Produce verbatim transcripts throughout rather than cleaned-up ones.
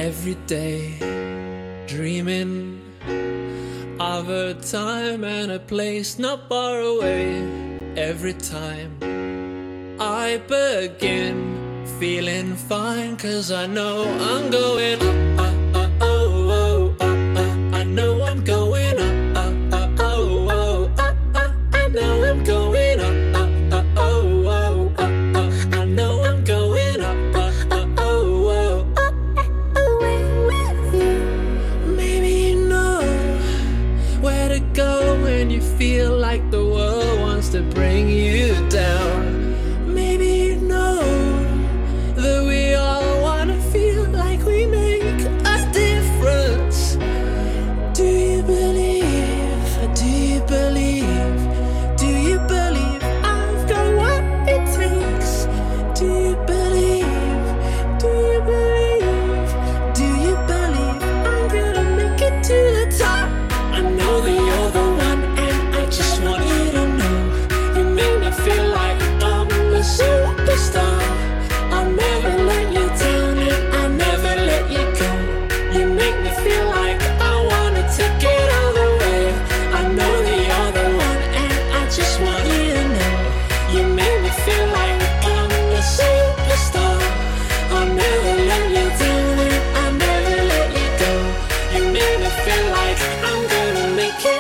every day, dreaming of a time and a place not far away. Every time I begin feeling fine, 'cause I know I'm going up, up, up, oh, oh, up, up. I know I'm going up, up, up, oh, oh, up, up. I know I'm going up, up, up, oh, oh, up, up. I know I'm going up, up, up, oh, oh, up, away with you. Maybe you know where to go when you feel like the world wants to bring you down. Maybe you know that we all wanna feel like we make a difference. Do you believe? Do you believe? Do you believe I've got what it takes? Do you believe? Do you believe? Do you believe I'm gonna make it to the top? I know that you're the one, and I just want you to know you make me feel like I'm a superstar. I'll never let you down, and I'll never let you go. You make me feel like I wanna take it all the way. I know that you're the one, and I just want you to know you make me feel like I'm a superstar. I'll never let you down, and I'll never let you go. You make me feel like I'm gonna make it.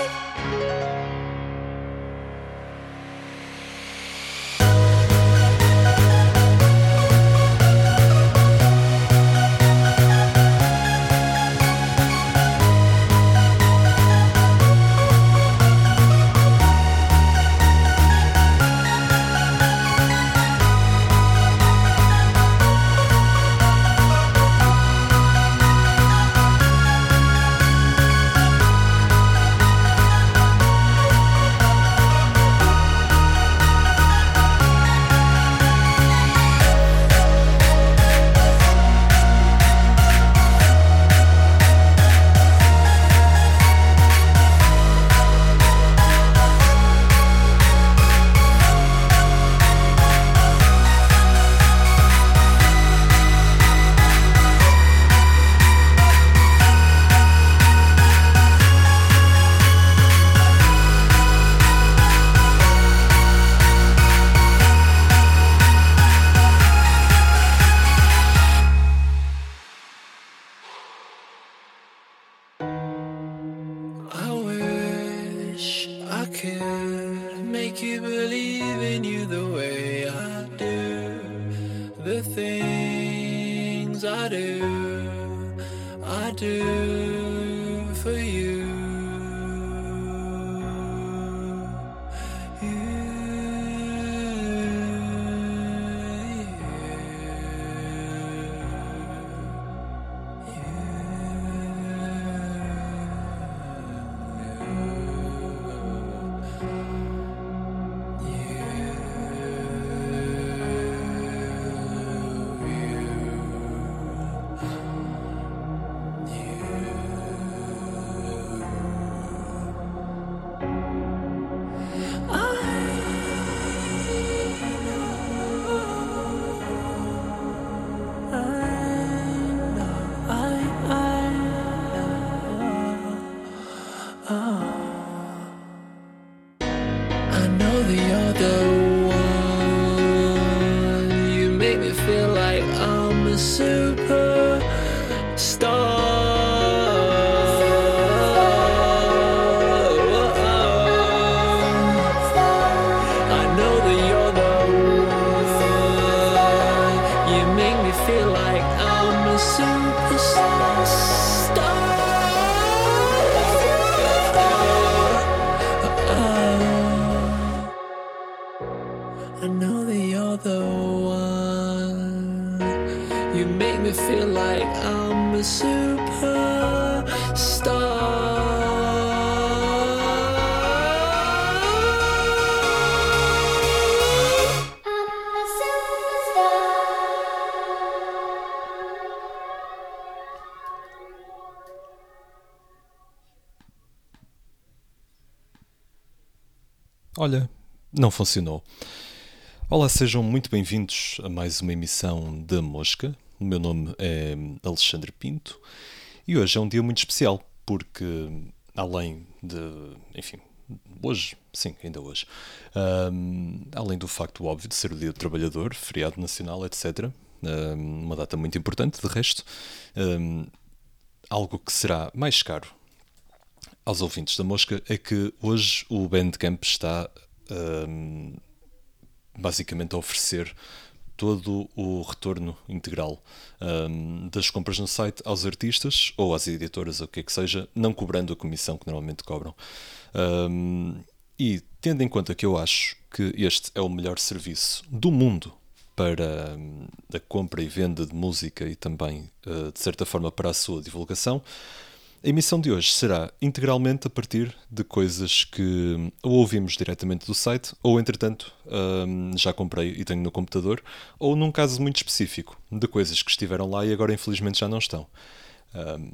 I wish I could make you believe in you the way I do. The things I do, I do for you. I know that you're the one. You make me feel like I'm a superstar. I know that you're the one. You make me feel like I'm a superstar. I know that you're the one. You make me feel like I'm a Olha, não funcionou. Olá, sejam muito bem-vindos a mais uma emissão da Mosca. O meu nome é Alexandre Pinto e hoje é um dia muito especial porque, além de, enfim, hoje, sim, ainda hoje, um, além do facto óbvio de ser o Dia do Trabalhador, feriado nacional, etcétera, um, uma data muito importante, de resto, um, algo que será mais caro aos ouvintes da Mosca é que hoje o Bandcamp está um, basicamente a oferecer todo o retorno integral um, das compras no site aos artistas ou às editoras, ou o que é que seja, não cobrando a comissão que normalmente cobram. Um, e tendo em conta que eu acho que este é o melhor serviço do mundo para um, a compra e venda de música e também, uh, de certa forma, para a sua divulgação, a emissão de hoje será integralmente a partir de coisas que ou ouvimos diretamente do site, ou entretanto um, já comprei e tenho no computador, ou num caso muito específico, de coisas que estiveram lá e agora infelizmente já não estão. Um,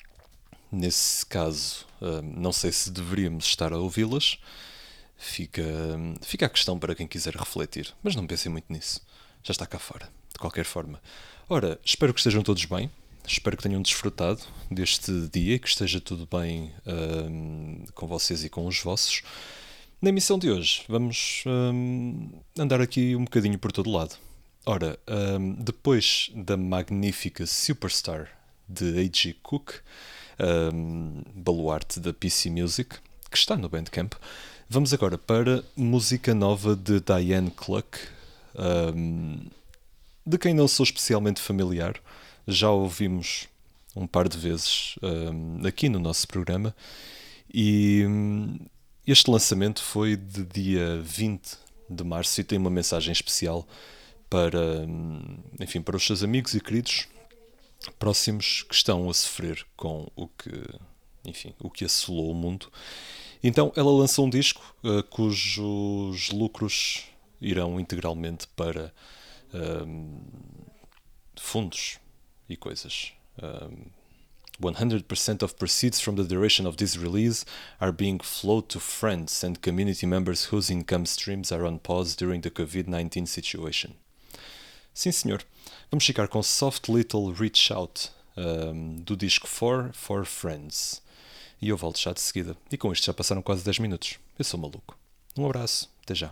nesse caso, um, não sei se deveríamos estar a ouvi-las, fica, fica a questão para quem quiser refletir, mas não pensem muito nisso, já está cá fora, de qualquer forma. Ora, espero que estejam todos bem. Espero que tenham desfrutado deste dia e que esteja tudo bem um, com vocês e com os vossos. Na emissão de hoje vamos um, andar aqui um bocadinho por todo lado. Ora, um, depois da magnífica Superstar de A G Cook, um, baluarte da P C Music, que está no Bandcamp, vamos agora para música nova de Diane Cluck, um, de quem não sou especialmente familiar. Já ouvimos um par de vezes um, aqui no nosso programa e um, este lançamento foi de dia vinte de março e tem uma mensagem especial para, um, enfim, para os seus amigos e queridos próximos que estão a sofrer com o que, enfim, o que assolou o mundo. Então ela lançou um disco uh, cujos lucros irão integralmente para um, fundos e coisas. Um, one hundred percent of proceeds from the duration of this release are being flowed to friends and community members whose income streams are on pause during the covid nineteen situation. Sim, senhor. Vamos ficar com Soft Little Reach Out, um, do disco For For Friends. E eu volto já de seguida. E com isto já passaram quase dez minutos. Eu sou maluco. Um abraço. Até já.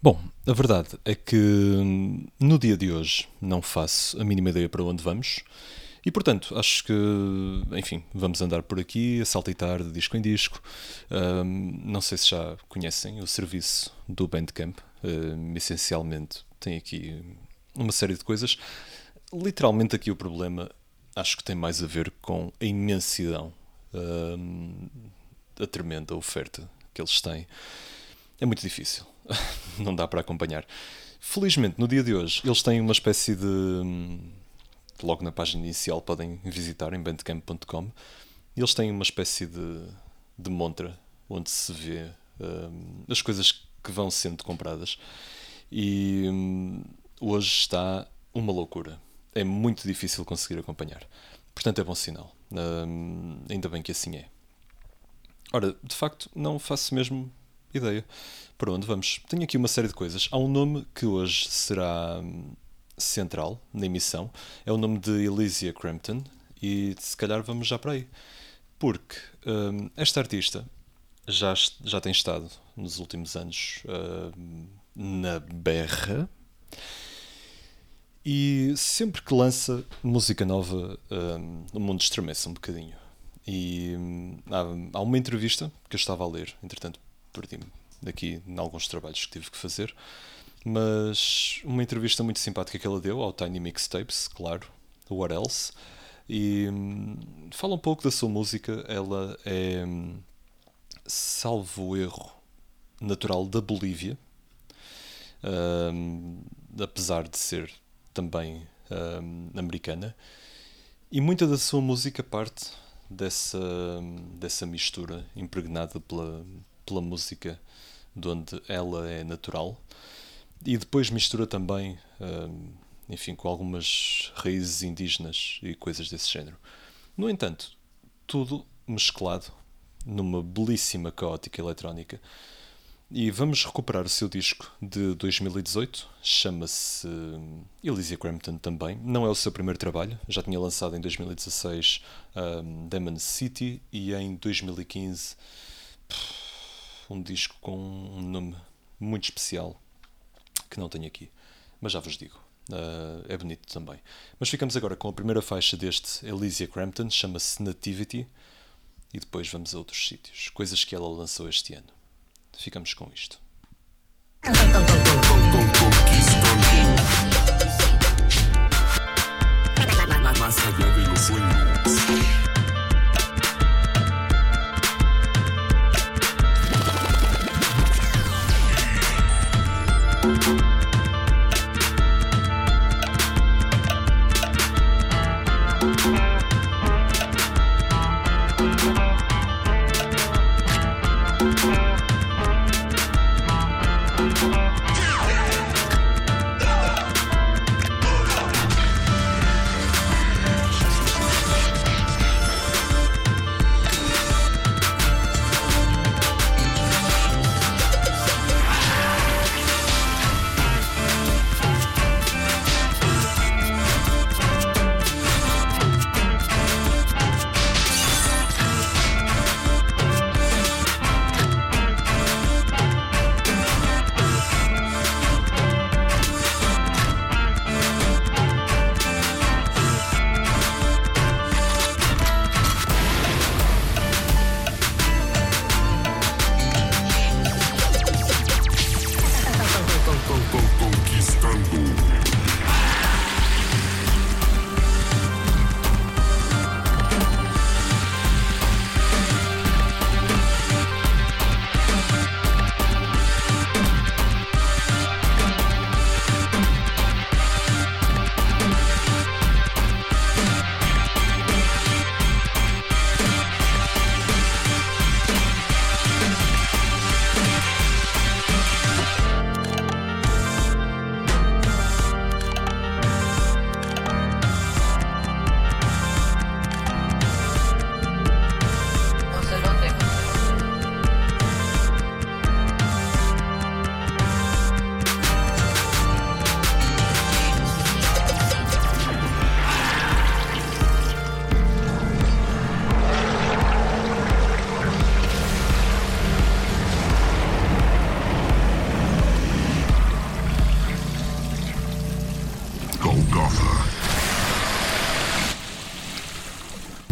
Bom, a verdade é que no dia de hoje não faço a mínima ideia para onde vamos e, portanto, acho que, enfim, vamos andar por aqui a saltitar de disco em disco. Um, não sei se já conhecem o serviço do Bandcamp. Um, essencialmente tem aqui uma série de coisas. Literalmente aqui o problema acho que tem mais a ver com a imensidão, um, a tremenda oferta que eles têm. É muito difícil. Não dá para acompanhar. Felizmente, no dia de hoje, eles têm uma espécie de... Logo na página inicial podem visitar em bandcamp ponto com. Eles têm uma espécie de, de montra onde se vê um, as coisas que vão sendo compradas. E um, hoje está uma loucura. É muito difícil conseguir acompanhar. Portanto, é bom sinal. Um, ainda bem que assim é. Ora, de facto, não faço mesmo ideia para onde vamos. Tenho aqui uma série de coisas. Há um nome que hoje será central na emissão. É o nome de Elysia Crampton e se calhar vamos já para aí. Porque um, esta artista já, já tem estado nos últimos anos um, na berra e sempre que lança música nova um, o mundo estremece um bocadinho. E um, há, há uma entrevista que eu estava a ler, entretanto perdi-me daqui em alguns trabalhos que tive que fazer, mas uma entrevista muito simpática que ela deu ao Tiny Mixtapes, claro, What Else, e hum, fala um pouco da sua música. Ela é, hum, salvo erro, natural da Bolívia, hum, apesar de ser também hum, americana, e muita da sua música parte dessa, dessa mistura impregnada pela pela música de onde ela é natural e depois mistura também, enfim, com algumas raízes indígenas e coisas desse género. No entanto, tudo mesclado numa belíssima caótica eletrónica. E vamos recuperar o seu disco de dois mil e dezoito, chama-se Elysia Crampton também. Não é o seu primeiro trabalho, já tinha lançado em dois mil e dezasseis um, Demon City e em dois mil e quinze um disco com um nome muito especial que não tenho aqui, mas já vos digo, uh, é bonito também. Mas ficamos agora com a primeira faixa deste Elysia Crampton, chama-se Nativity, e depois vamos a outros sítios, coisas que ela lançou este ano. Ficamos com isto.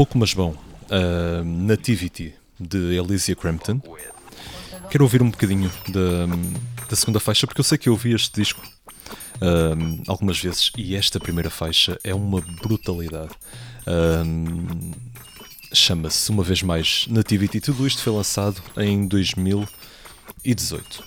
pouco mas bom, uh, Nativity, de Elysia Crampton. Quero ouvir um bocadinho da, da segunda faixa, porque eu sei que eu ouvi este disco uh, algumas vezes, e esta primeira faixa é uma brutalidade. Uh, chama-se, uma vez mais, Nativity. Tudo isto foi lançado em dois mil e dezoito.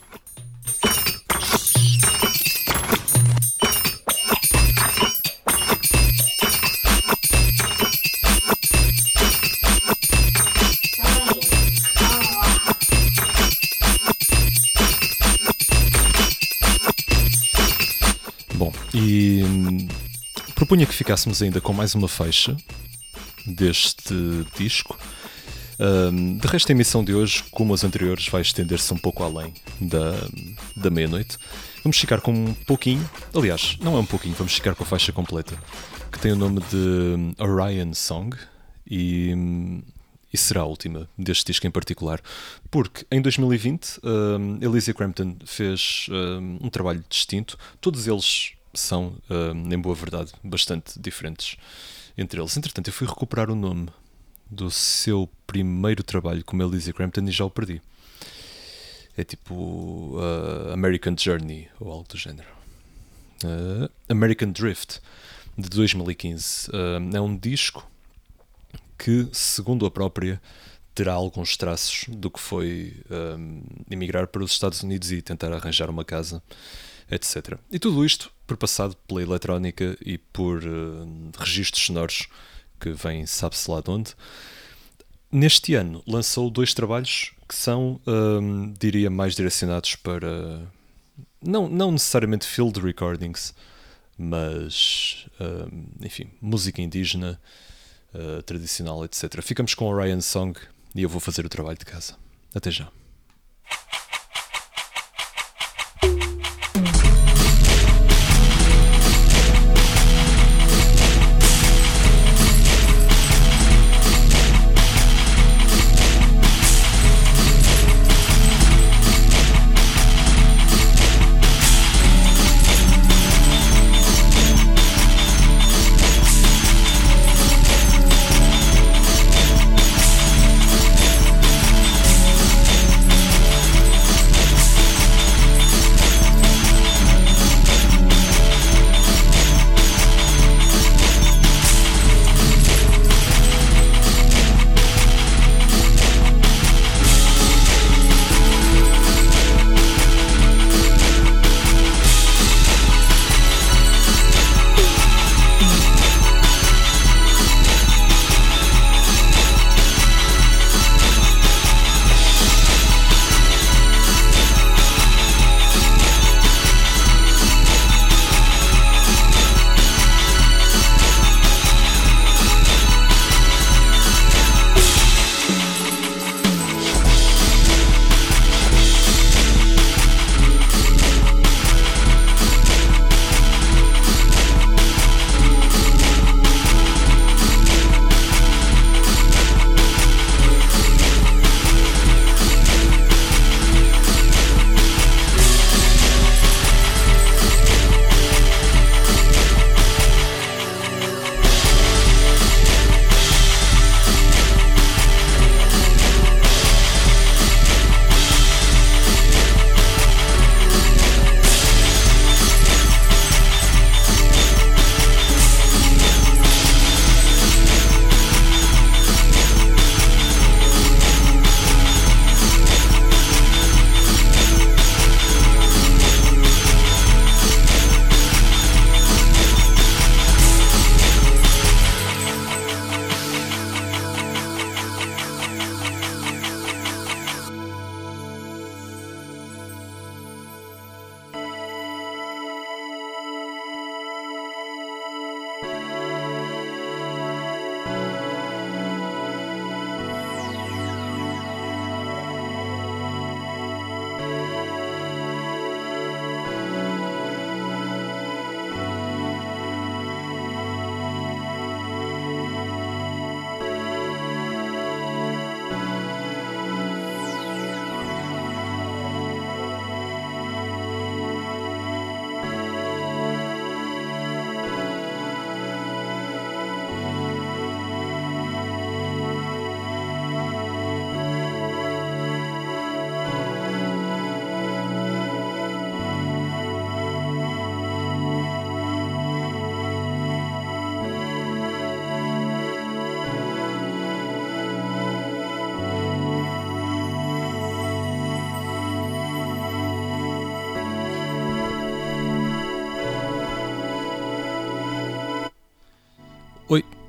Bom, e hum, propunha que ficássemos ainda com mais uma faixa deste disco. Um, de resto, a emissão de hoje, como as anteriores, vai estender-se um pouco além da, da meia-noite. Vamos ficar com um pouquinho, aliás, não é um pouquinho, vamos ficar com a faixa completa, que tem o nome de Orion Song, e, e será a última deste disco em particular, porque em dois mil e vinte um, Elysia Crampton fez um, um trabalho distinto. Todos eles são, um, em boa verdade, bastante diferentes entre eles. Entretanto, eu fui recuperar o nome do seu primeiro trabalho como Elysia Crampton e já o perdi. É tipo uh, American Journey ou algo do género. Uh, American Drift, de dois mil e quinze. Uh, é um disco que, segundo a própria, terá alguns traços do que foi um, emigrar para os Estados Unidos e tentar arranjar uma casa, etcétera. E tudo isto perpassado pela eletrónica e por uh, registros sonoros que vêm sabe-se lá de onde. Neste ano lançou dois trabalhos que são, um, diria, mais direcionados para, não, não necessariamente field recordings, mas, um, enfim, música indígena, uh, tradicional, etcétera. Ficamos com Orion Song e eu vou fazer o trabalho de casa. Até já.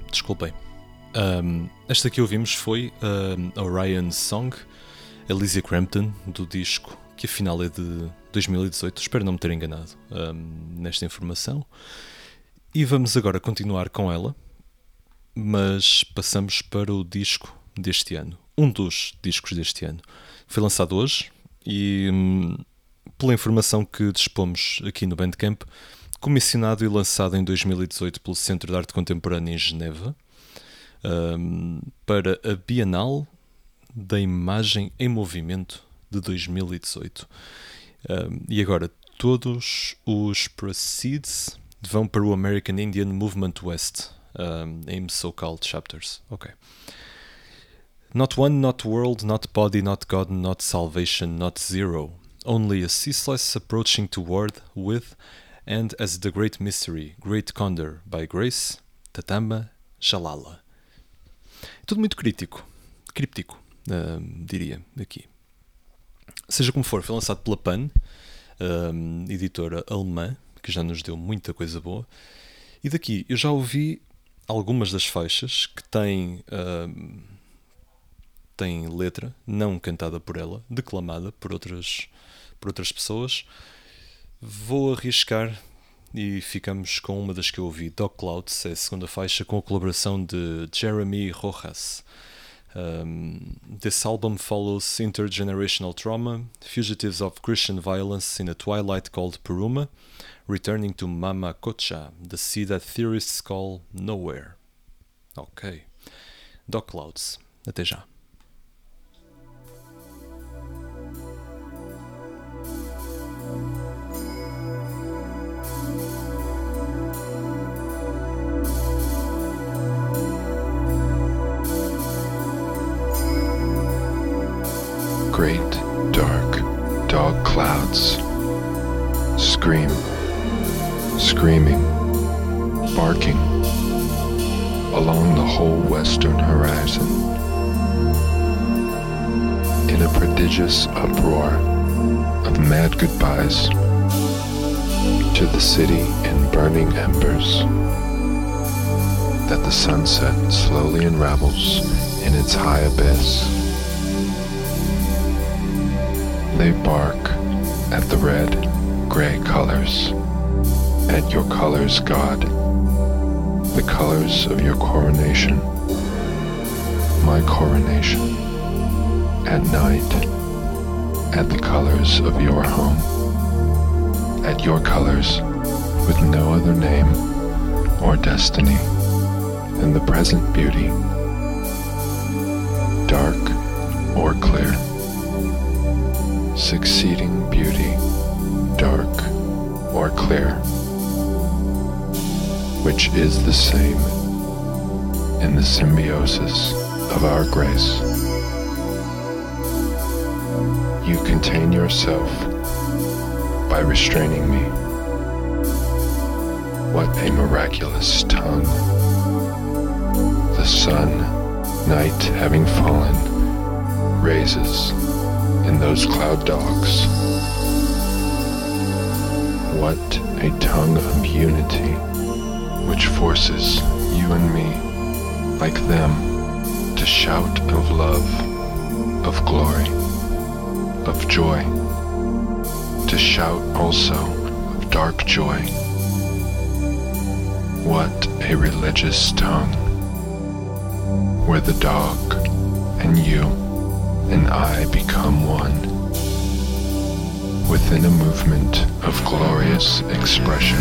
desculpem. Um, esta que ouvimos foi um, Orion's Song, Elysia Crampton, do disco que afinal é de dois mil e dezoito. Espero não me ter enganado um, nesta informação. E vamos agora continuar com ela, mas passamos para o disco deste ano. Um dos discos deste ano. Foi lançado hoje e, hum, pela informação que dispomos aqui no Bandcamp, comissionado e lançado em dois mil e dezoito pelo Centro de Arte Contemporânea em Geneva, um, para a Bienal da Imagem em Movimento de dois mil e dezoito. Um, e agora, todos os proceeds vão para o American Indian Movement West, um, em so-called chapters. Ok. Not one, not world, not body, not God, not salvation, not zero. Only a ceaseless approaching toward, with, and as the great mystery, great condor, by grace, Tatamba Jalala. Tudo muito crítico, críptico, um, diria, aqui. Seja como for, foi lançado pela Pan, um, editora alemã, que já nos deu muita coisa boa. E daqui, eu já ouvi algumas das faixas que têm, um, têm letra, não cantada por ela, declamada por outras, por outras pessoas. Vou arriscar e ficamos com uma das que eu ouvi, Dog Clouds, é a segunda faixa, com a colaboração de Jeremy Rojas. Um, this album follows intergenerational trauma, fugitives of Christian violence in a twilight called Puruma, returning to Mama Kocha, the sea that theorists call nowhere. Ok. Dog Clouds. Até já. Great, dark, dog clouds scream, screaming, barking along the whole western horizon. In a prodigious uproar of mad goodbyes to the city in burning embers that the sunset slowly unravels in its high abyss. They bark at the red, gray colors, at your colors, God, the colors of your coronation, my coronation, at night, at the colors of your home, at your colors with no other name or destiny than the present beauty, dark or clear. Succeeding beauty, dark or clear, which is the same in the symbiosis of our grace. You contain yourself by restraining me. What a miraculous tongue. The sun, night having fallen, raises in those cloud dogs. What a tongue of unity, which forces you and me, like them, to shout of love, of glory, of joy, to shout also of dark joy. What a religious tongue, where the dog and you and I become one, within a movement of glorious expression.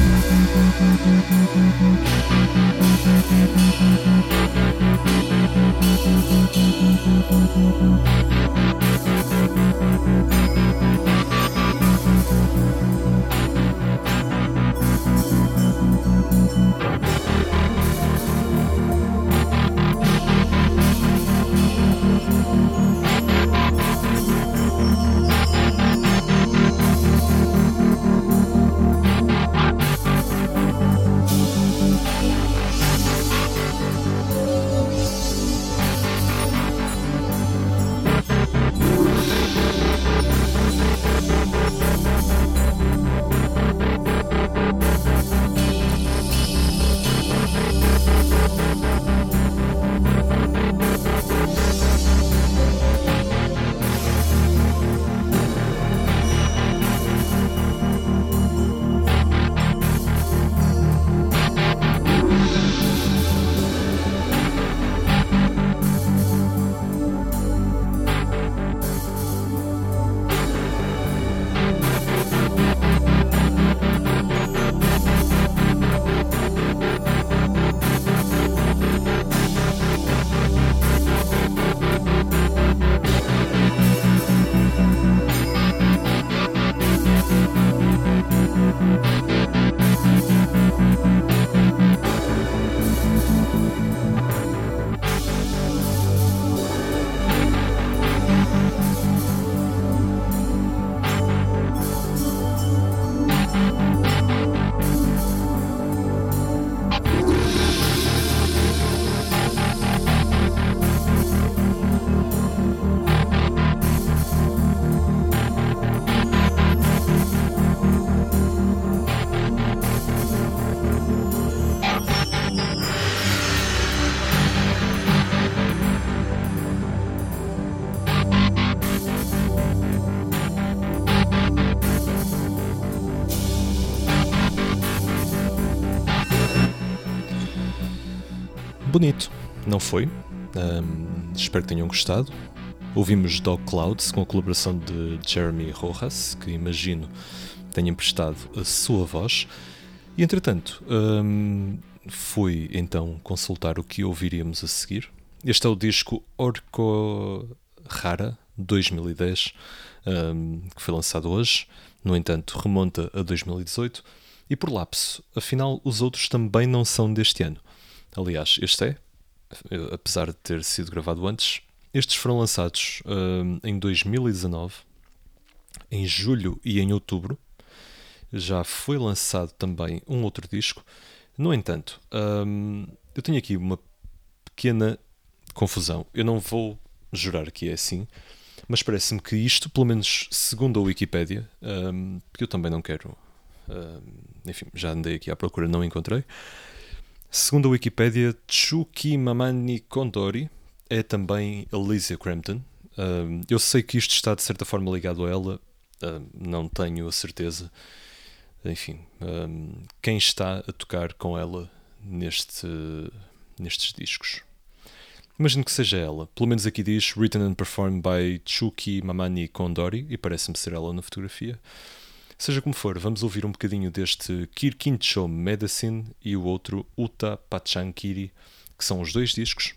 bonito, não foi? Um, espero que tenham gostado. Ouvimos Dog Clouds com a colaboração de Jeremy Rojas, que imagino tenha emprestado a sua voz. E entretanto, um, fui então consultar o que ouviríamos a seguir. Este é o disco Orco Rara dois mil e dez, um, que foi lançado hoje. No entanto, remonta a dois mil e dezoito. E por lapso, afinal, os outros também não são deste ano. Aliás, este é, apesar de ter sido gravado antes. Estes foram lançados um, em dois mil e dezanove, em julho e em outubro. Já foi lançado também um outro disco. No entanto, um, eu tenho aqui uma pequena confusão. Eu não vou jurar que é assim, mas parece-me que isto, pelo menos segundo a Wikipédia, um, porque eu também não quero... Um, enfim, já andei aqui à procura, não encontrei. Segundo a Wikipédia, Chuki Mamani Kondori é também Alicia Crampton. Um, eu sei que isto está de certa forma ligado a ela, um, não tenho a certeza. Enfim, um, quem está a tocar com ela neste, nestes discos? Imagino que seja ela. Pelo menos aqui diz Written and Performed by Chuki Mamani Kondori, e parece-me ser ela na fotografia. Seja como for, vamos ouvir um bocadinho deste Kirkincho Medicine e o outro Uta Pachankiri, que são os dois discos.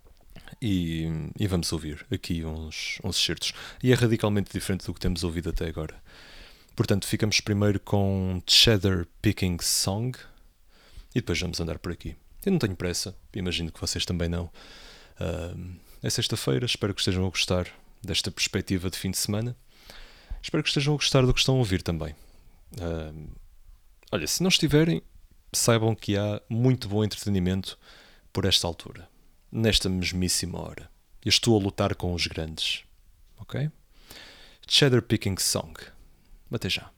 E, e vamos ouvir aqui uns, uns excertos. E é radicalmente diferente do que temos ouvido até agora. Portanto, ficamos primeiro com Cheddar Picking Song e depois vamos andar por aqui. Eu não tenho pressa, imagino que vocês também não. Uh, é sexta-feira, espero que estejam a gostar desta perspectiva de fim de semana. Espero que estejam a gostar do que estão a ouvir também. Uh, olha, se não estiverem, saibam que há muito bom entretenimento por esta altura. Nesta mesmíssima hora. Eu estou a lutar com os grandes. Ok? Cheddar Picking Song. Até já.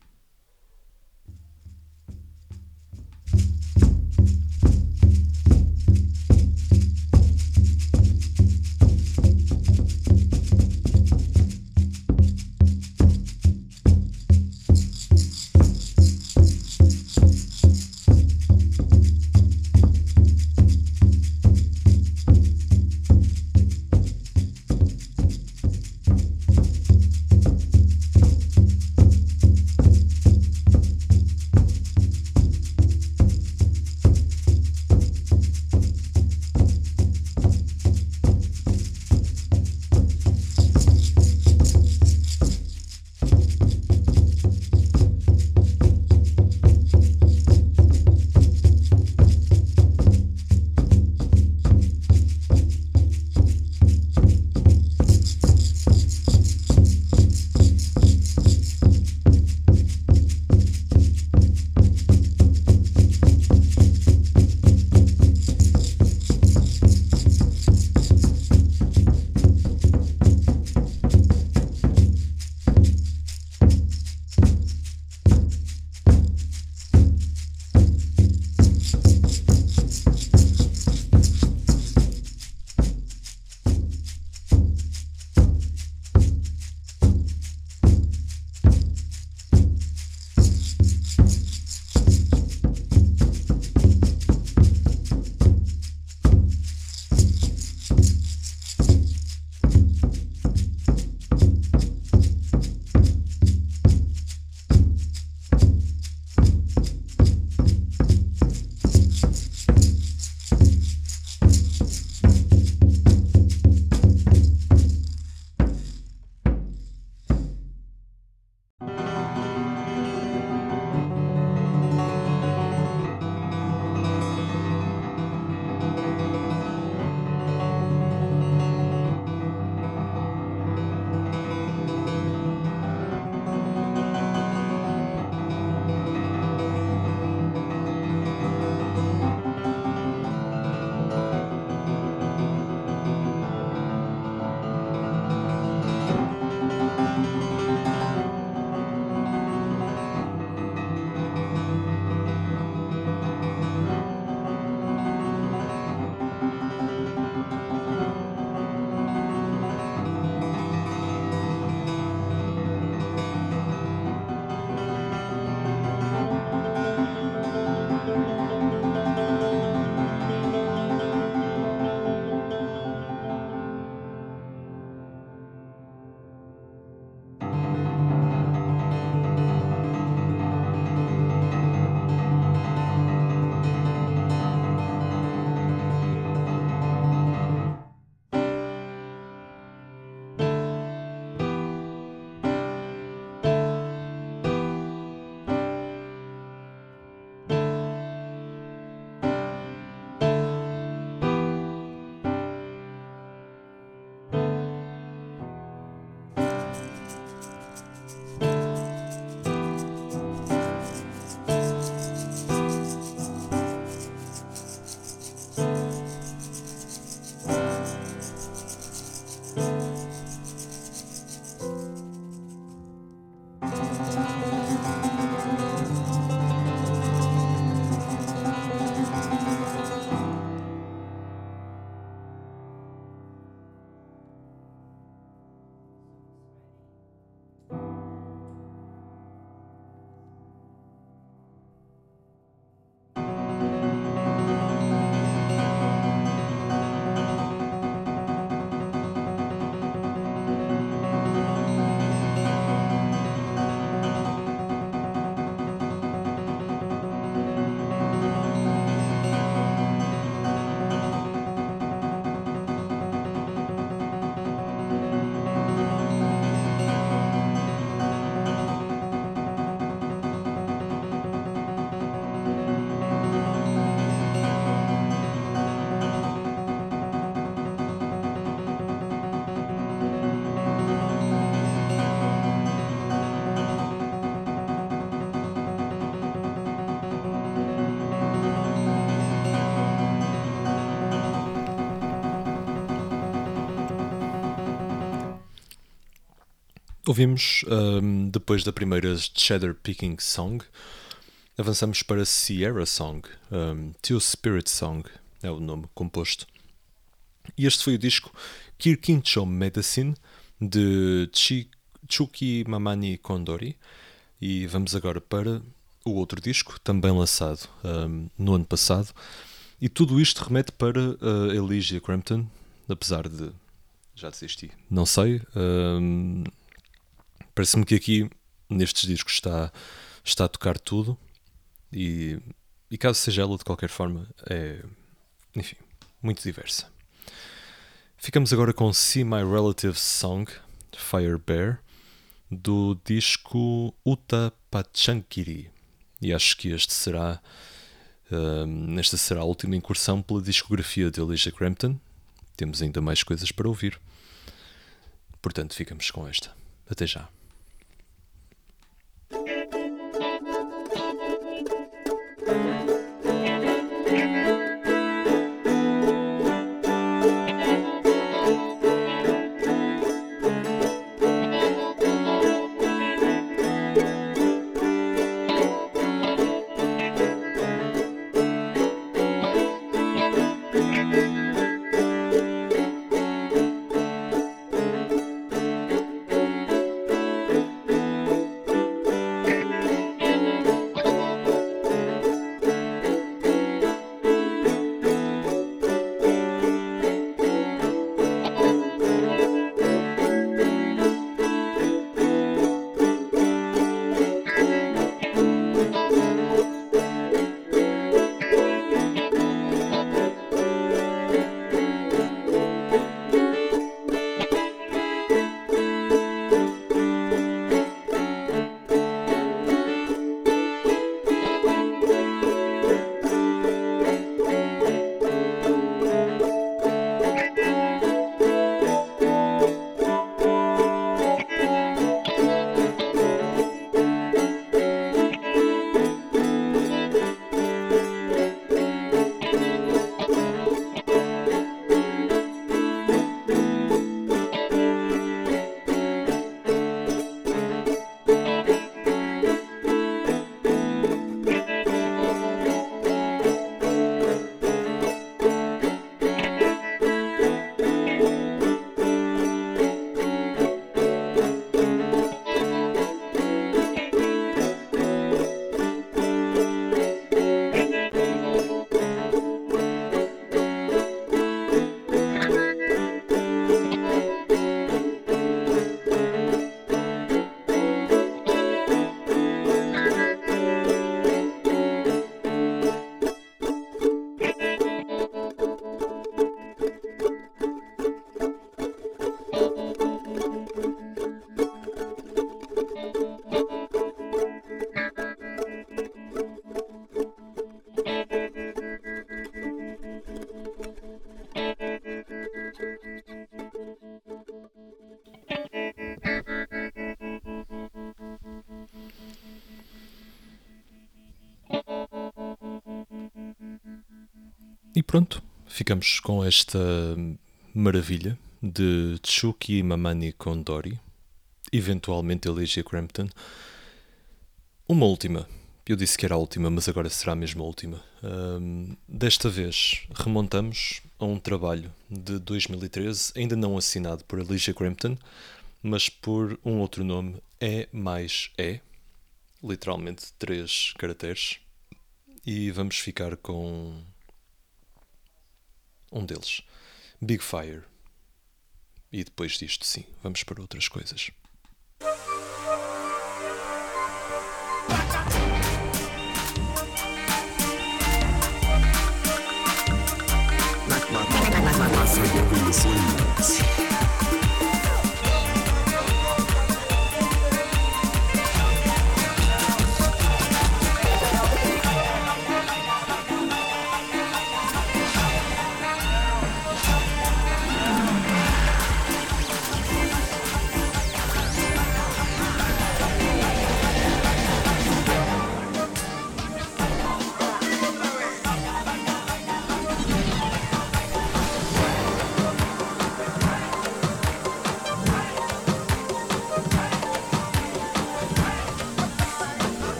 Ouvimos, um, depois da primeira Cheddar Picking Song, avançamos para Sierra Song, um, Two Spirit Song é o nome composto. E este foi o disco Kirkincho Medicine, de Chi, Chuki Mamani Kondori. E vamos agora para o outro disco, também lançado um, no ano passado. E tudo isto remete para uh, Elysia Crampton, apesar de... já desisti. Não sei. Um, Parece-me que aqui, nestes discos, está, está a tocar tudo. E, e caso seja ela, de qualquer forma, é, enfim, muito diversa. Ficamos agora com See My Relative's Song, Fire Bear, do disco Uta Pachankiri. E acho que este será, um, esta será a última incursão pela discografia de Elysia Crampton. Temos ainda mais coisas para ouvir. Portanto, ficamos com esta. Até já. E pronto, ficamos com esta maravilha de Chuki Mamani Kondori, eventualmente Elysia Crampton. Uma última, eu disse que era a última, mas agora será mesmo a última. Um, desta vez remontamos a um trabalho de dois mil e treze, ainda não assinado por Elysia Crampton, mas por um outro nome, E mais E, literalmente três caracteres, e vamos ficar com um deles, Big Fire. E depois disto, sim, vamos para outras coisas.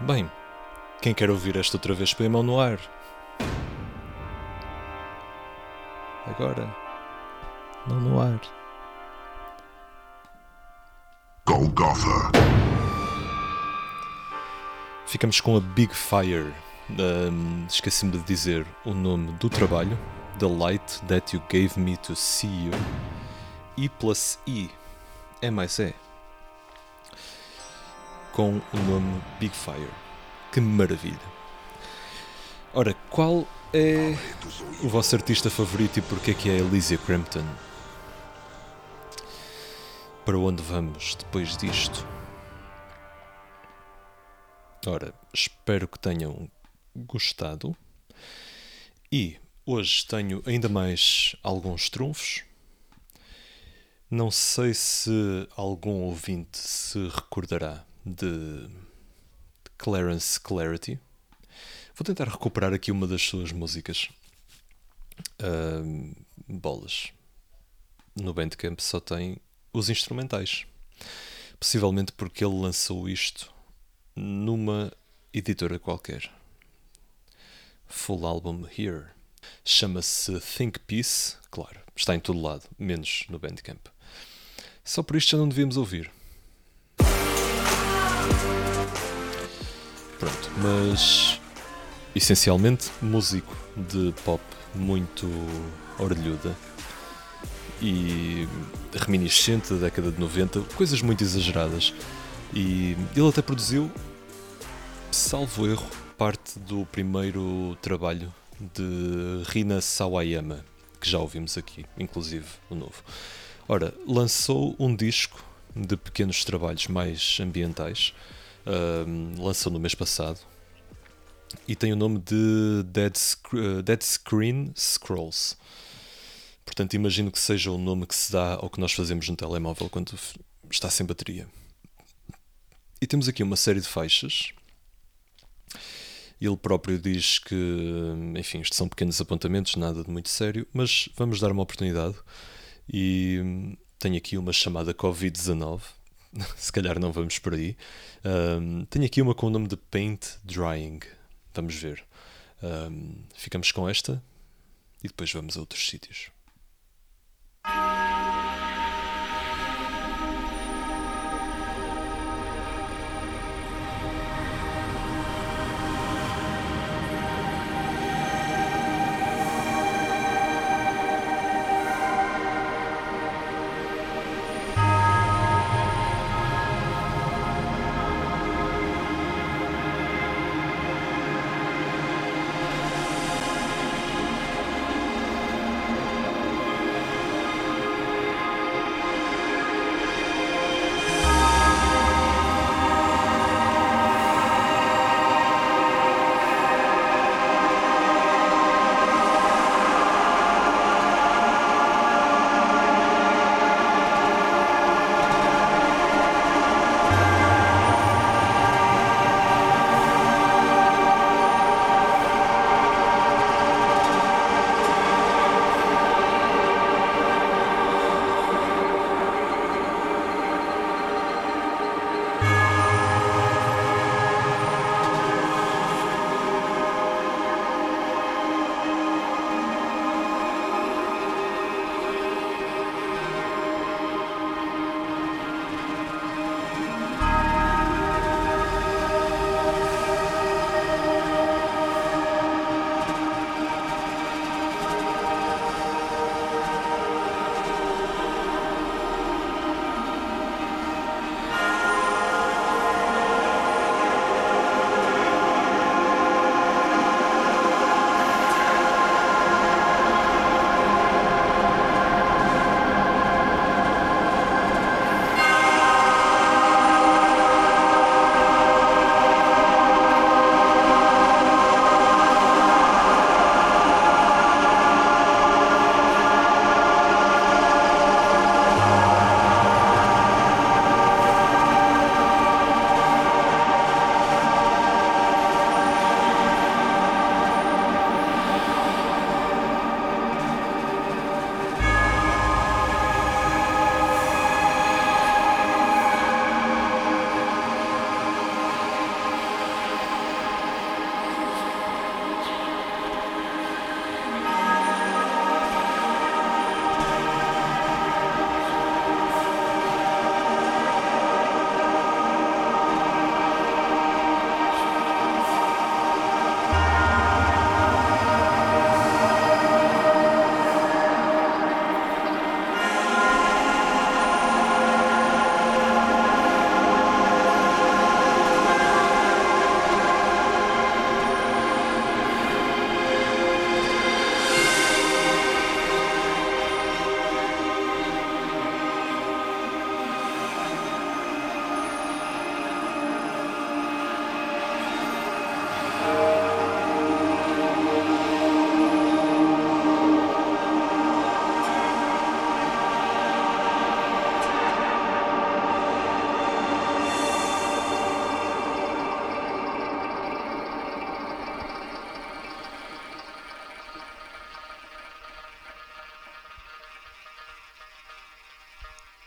Bem, quem quer ouvir esta outra vez põe a mão no ar. Agora. Não no ar. Golgotha. Ficamos com a Big Fire. Um, esqueci-me de dizer o nome do trabalho. The Light That You Gave Me To See You. I plus I. É mais é. Com o nome Big Fire. Que maravilha. Ora, qual é o vosso artista favorito e porquê que é Elysia Crampton? Para onde vamos depois disto? Ora, espero que tenham gostado. E hoje tenho ainda mais alguns trunfos. Não sei se algum ouvinte se recordará de Clarence Clarity. Vou tentar recuperar aqui uma das suas músicas. Uh, bolas. No Bandcamp só tem os instrumentais. Possivelmente porque ele lançou isto numa editora qualquer. Full album here. Chama-se Think Peace. Claro, está em todo lado, menos no Bandcamp. Só por isto já não devíamos ouvir. Pronto, mas essencialmente músico de pop muito orelhuda e reminiscente da década de noventa, coisas muito exageradas. E ele até produziu, salvo erro, parte do primeiro trabalho de Rina Sawayama, que já ouvimos aqui, inclusive o novo. Ora, lançou um disco de pequenos trabalhos mais ambientais, uh, lançou no mês passado, e tem o nome de Dead, Sc- uh, Dead Screen Scrolls. Portanto, imagino que seja o nome que se dá ao que nós fazemos no telemóvel quando está sem bateria. E temos aqui uma série de faixas. Ele próprio diz que, enfim, isto são pequenos apontamentos, nada de muito sério, mas vamos dar uma oportunidade. E tenho aqui uma chamada covid dezanove, se calhar não vamos por aí. Um, tenho aqui uma com o nome de Paint Drying, vamos ver. Um, ficamos com esta e depois vamos a outros sítios.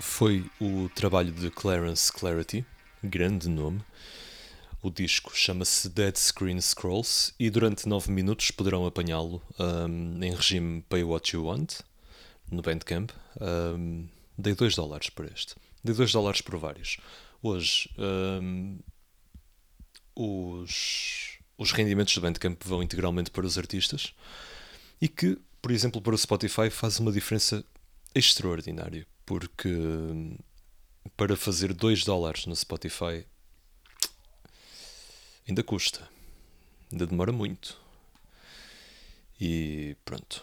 foi o trabalho de Clarence Clarity, grande nome. O disco chama-se Dead Screen Scrolls e durante nove minutos poderão apanhá-lo um, em regime Pay What You Want no Bandcamp. Um, dei dois dólares por este. Dei dois dólares por vários. Hoje um, os, os rendimentos do Bandcamp vão integralmente para os artistas e que, por exemplo, para o Spotify faz uma diferença extraordinária, porque para fazer dois dólares no Spotify ainda custa, ainda demora muito. E pronto.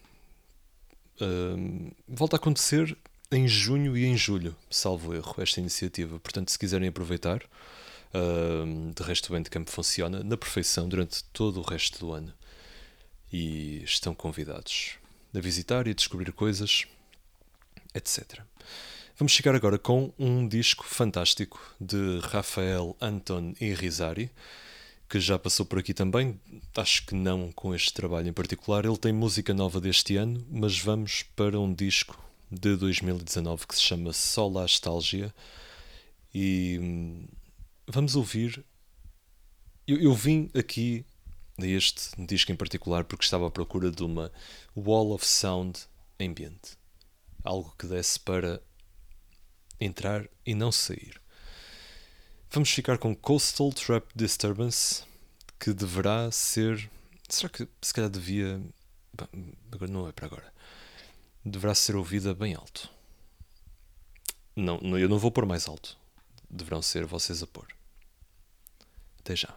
Um, volta a acontecer em junho e em julho, salvo erro, esta iniciativa. Portanto, se quiserem aproveitar, um, de resto o Bandcamp funciona na perfeição durante todo o resto do ano. E estão convidados a visitar e a descobrir coisas, etcétera. Vamos chegar agora com um disco fantástico de Rafael Anton Irizarry, que já passou por aqui também, acho que não com este trabalho em particular. Ele tem música nova deste ano, mas vamos para um disco de dois mil e dezanove que se chama Solastalgia e hum, vamos ouvir. Eu, eu vim aqui a este disco em particular porque estava à procura de uma wall of sound ambiente, algo que desse para entrar e não sair. Vamos ficar com Coastal Trap Disturbance, que deverá ser... Será que se calhar devia... Agora não é para agora. Deverá ser ouvida bem alto. Não, não, eu não vou pôr mais alto. Deverão ser vocês a pôr. Até já.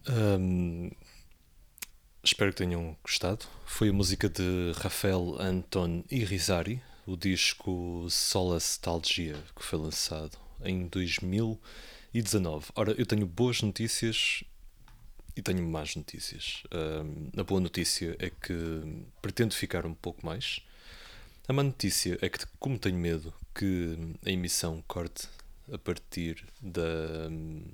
Um, espero que tenham gostado. Foi a música de Rafael Anton Irizarry, o disco Solastalgia, que foi lançado em dois mil e dezanove. Ora, eu tenho boas notícias e tenho más notícias. Um, a boa notícia é que pretendo ficar um pouco mais. A má notícia é que, como tenho medo que a emissão corte a partir da,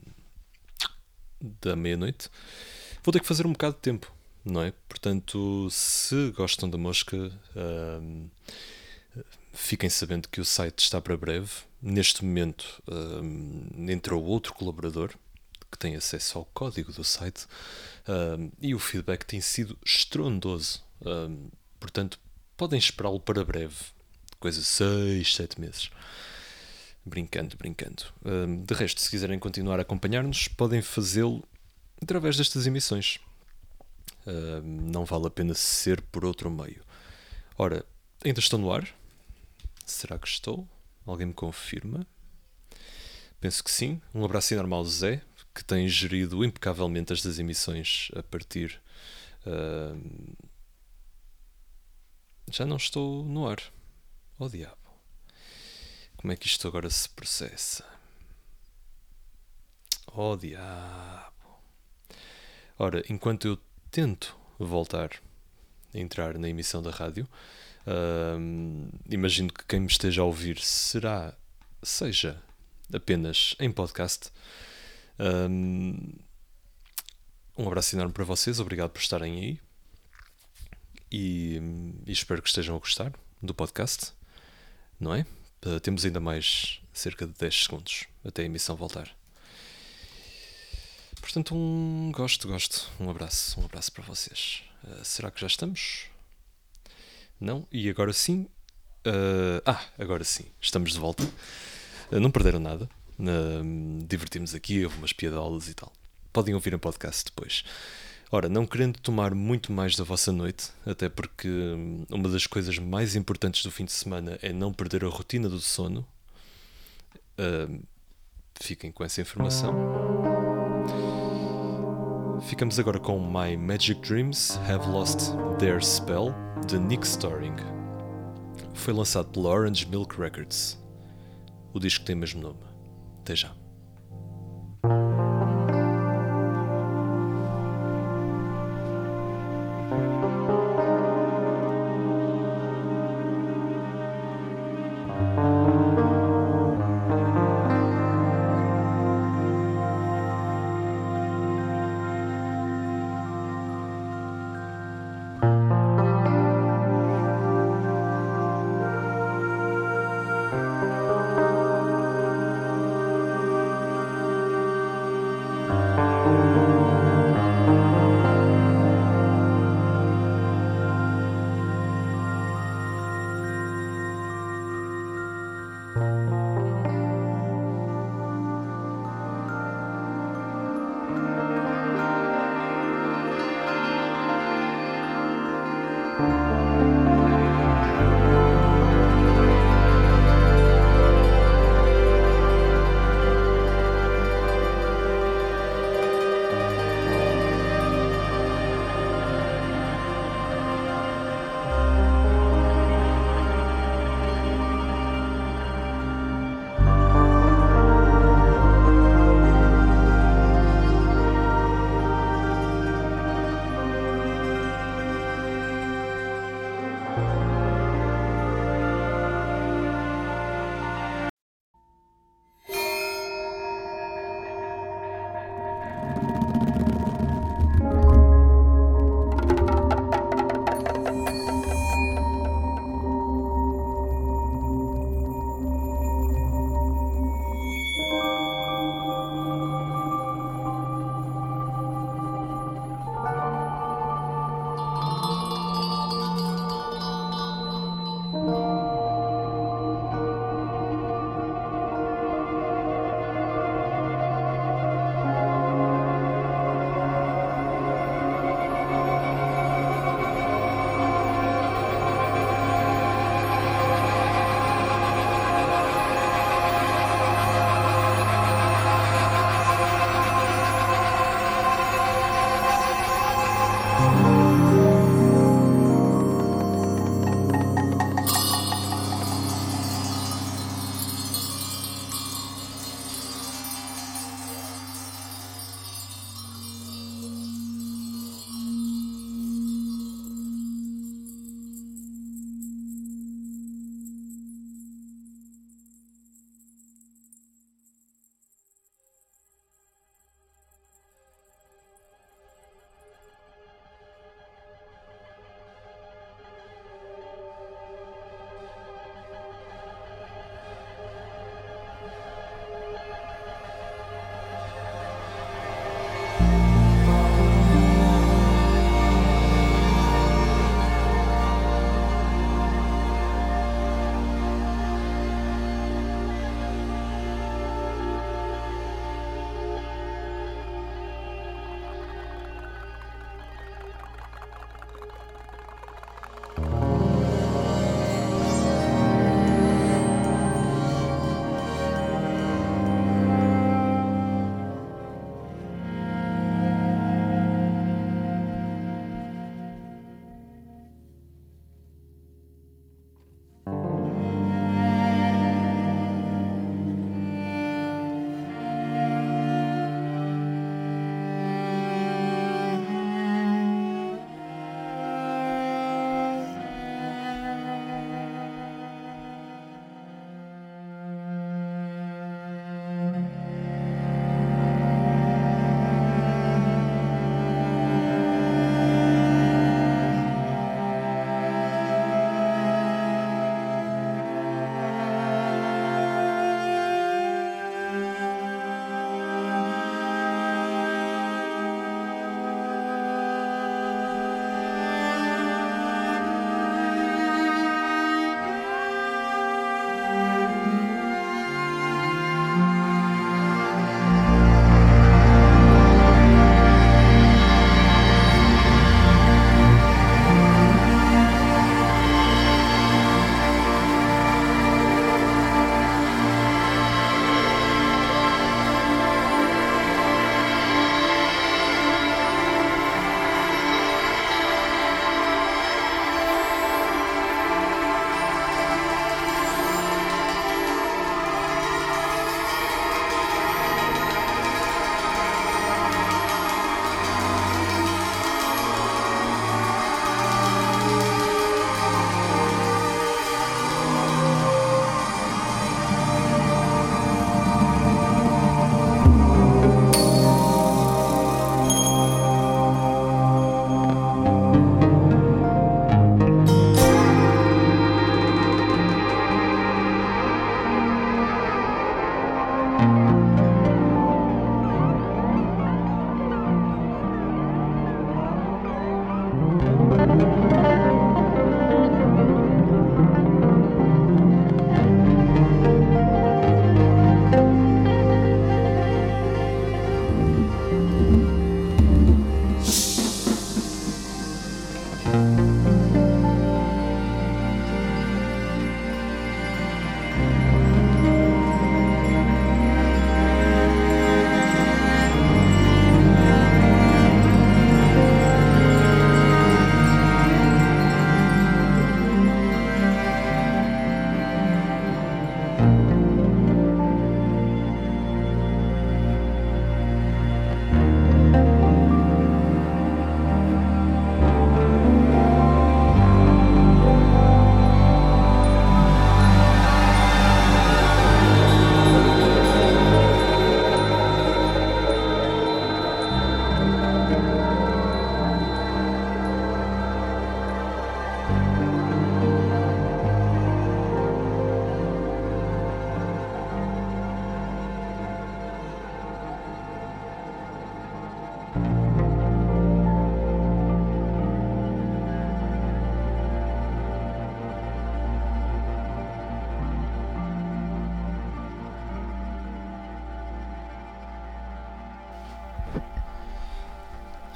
da meia-noite, vou ter que fazer um bocado de tempo, não é? Portanto, se gostam da mosca, um, fiquem sabendo que o site está para breve. Neste momento um, entrou outro colaborador que tem acesso ao código do site, um, e o feedback tem sido estrondoso. Um, portanto, podem esperá-lo para breve, coisa de seis, sete meses. Brincando, brincando. Um, de resto, se quiserem continuar a acompanhar-nos, podem fazê-lo através destas emissões. Um, não vale a pena ser por outro meio. Ora, ainda estou no ar? Será que estou? Alguém me confirma? Penso que sim. Um abraço enorme ao Zé, que tem gerido impecavelmente estas emissões a partir... Um, Já não estou no ar. Oh diabo. Como é que isto agora se processa? Oh diabo. Ora, enquanto eu tento voltar a entrar na emissão da rádio, hum, imagino que quem me esteja a ouvir será, seja apenas em podcast. Hum, um abraço enorme para vocês. Obrigado por estarem aí. E, e espero que estejam a gostar do podcast, não é? Uh, temos ainda mais cerca de dez segundos até a emissão voltar. Portanto, um gosto, gosto. Um abraço, um abraço para vocês. Uh, será que já estamos? Não? E agora sim? Uh, ah, agora sim. Estamos de volta. Uh, não perderam nada. Uh, divertimos aqui, houve umas piadolas e tal. Podem ouvir o podcast depois. Ora, não querendo tomar muito mais da vossa noite, até porque uma das coisas mais importantes do fim de semana é não perder a rotina do sono. Uh, fiquem com essa informação. Ficamos agora com My Magic Dreams Have Lost Their Spell, de Nick Storing. Foi lançado pela Orange Milk Records. O disco tem o mesmo nome. Até já.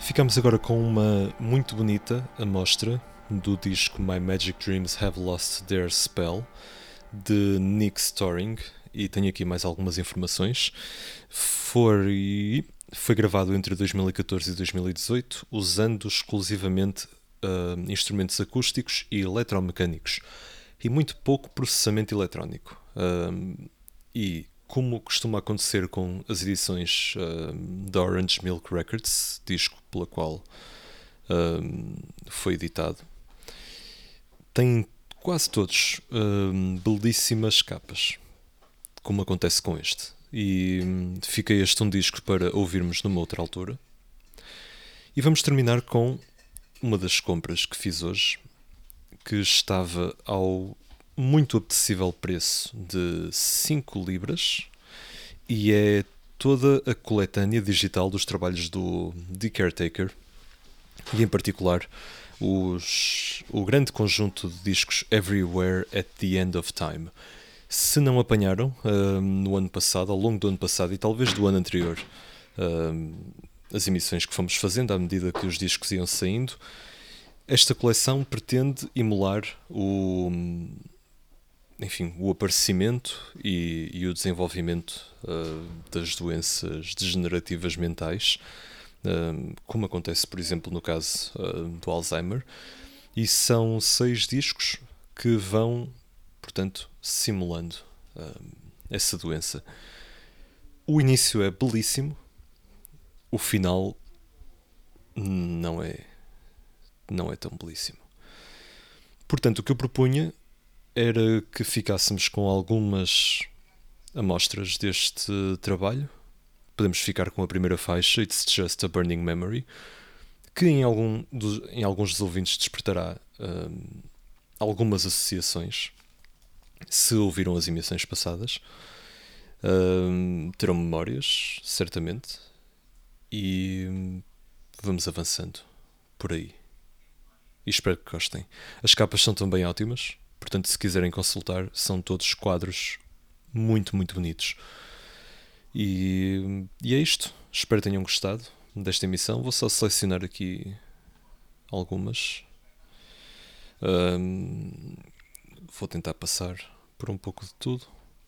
Ficamos agora com uma muito bonita amostra do disco My Magic Dreams Have Lost Their Spell, de Nick Storing, e tenho aqui mais algumas informações. Foi, foi gravado entre dois mil e catorze e dois mil e dezoito, usando exclusivamente uh, instrumentos acústicos e eletromecânicos, e muito pouco processamento eletrónico. Uh, e como costuma acontecer com as edições uh, da Orange Milk Records, disco pela qual uh, foi editado, tem quase todos uh, belíssimas capas, como acontece com este. E um, fica este um disco para ouvirmos numa outra altura. E vamos terminar com uma das compras que fiz hoje, que estava ao muito apetecível preço de cinco libras, e é toda a coletânea digital dos trabalhos do The Caretaker, e em particular os, o grande conjunto de discos Everywhere at the End of Time. Se não apanharam um, no ano passado, ao longo do ano passado e talvez do ano anterior, um, as emissões que fomos fazendo à medida que os discos iam saindo, esta coleção pretende emular o, enfim, o aparecimento e, e o desenvolvimento uh, das doenças degenerativas mentais, uh, como acontece, por exemplo, no caso uh, do Alzheimer. E são seis discos que vão, portanto, simulando uh, essa doença. O início é belíssimo, o final não é, não é tão belíssimo. Portanto, o que eu propunha era que ficássemos com algumas amostras deste trabalho. Podemos ficar com a primeira faixa, It's Just a Burning Memory, que em, algum dos, em alguns dos ouvintes despertará um, algumas associações, se ouviram as emissões passadas. Um, terão memórias, certamente, e vamos avançando por aí. E espero que gostem. As capas são também ótimas, portanto, se quiserem consultar, são todos quadros muito, muito bonitos. E, e é isto. Espero que tenham gostado desta emissão. Vou só selecionar aqui algumas. Um, vou tentar passar por um pouco de tudo.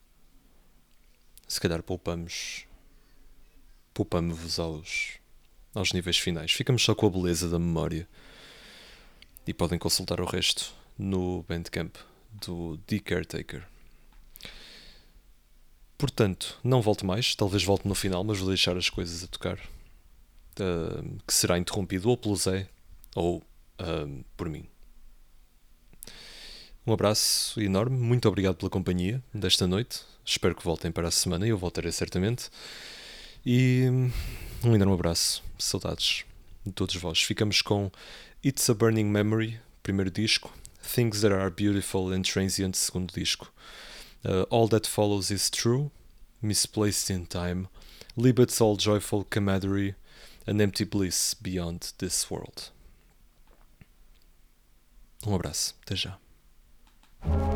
Se calhar poupamos poupamos-vos aos, aos níveis finais. Ficamos só com a beleza da memória. E podem consultar o resto no Bandcamp do The Caretaker. Portanto, não volto mais. Talvez volte no final, mas vou deixar as coisas a tocar. Uh, que será interrompido ou pelo Zé ou uh, por mim. Um abraço enorme. Muito obrigado pela companhia desta noite. Espero que voltem para a semana. Eu voltarei certamente. E um enorme abraço. Saudades de todos vós. Ficamos com It's a Burning Memory, primeiro disco. Things That Are Beautiful and Transient, segundo disco. Uh, All That Follows Is True, Misplaced in Time. Libet's All Joyful Camaraderie, An Empty Bliss Beyond This World. Um abraço. Até já.